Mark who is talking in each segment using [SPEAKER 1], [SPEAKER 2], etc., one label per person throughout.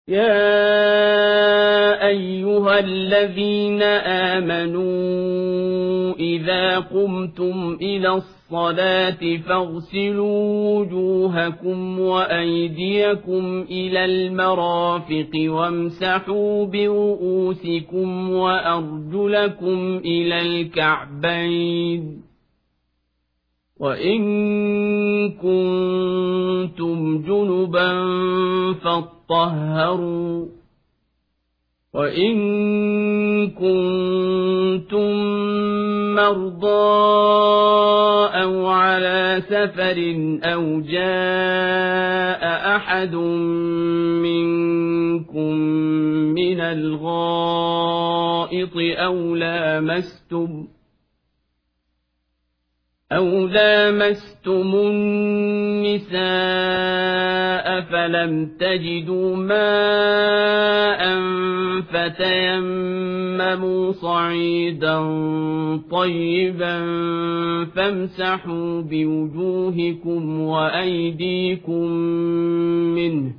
[SPEAKER 1] يا أيها الذين آمنوا إذا قمتم إلى الصلاة فاغسلوا وجوهكم وأيديكم إلى المرافق وامسحوا برؤوسكم وأرجلكم إلى الكعبين وإن كنتم جنبا فاطهروا وإن كنتم مرضى أو على سفر أو جاء أحد منكم من الغائط أو لامستم النساء فلم تجدوا ماء فتيمموا صعيدا طيبا فامسحوا بوجوهكم وأيديكم منه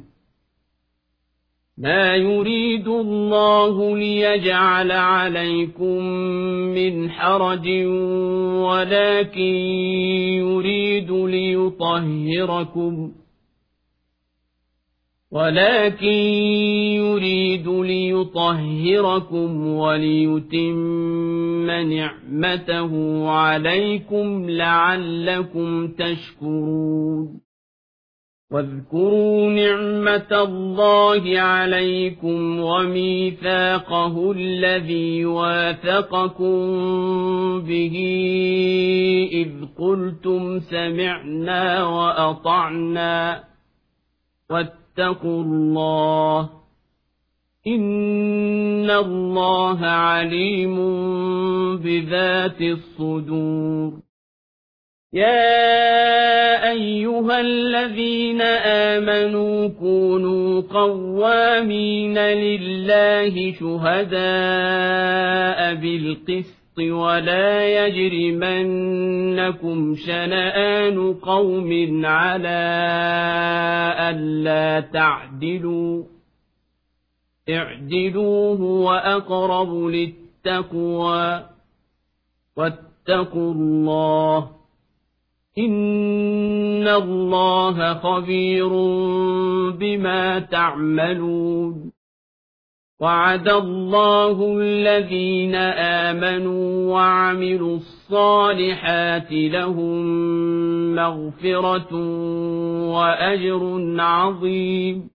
[SPEAKER 1] ما يريد الله ليجعل عليكم من حرج ولكن يريد ليطهركم وليتم نعمته عليكم لعلكم تشكرون واذكروا نعمة الله عليكم وميثاقه الذي واثقكم به إذ قلتم سمعنا وأطعنا واتقوا الله إن الله عليم بذات الصدور يا أيها الذين آمنوا كونوا قوامين لله شهداء بالقسط ولا يجرمنكم شنآن قوم على ألا تعدلوا اعدلوا هو أقرب للتقوى واتقوا الله إن الله خبير بما تعملون وعد الله الذين آمنوا وعملوا الصالحات لهم مغفرة وأجر عظيم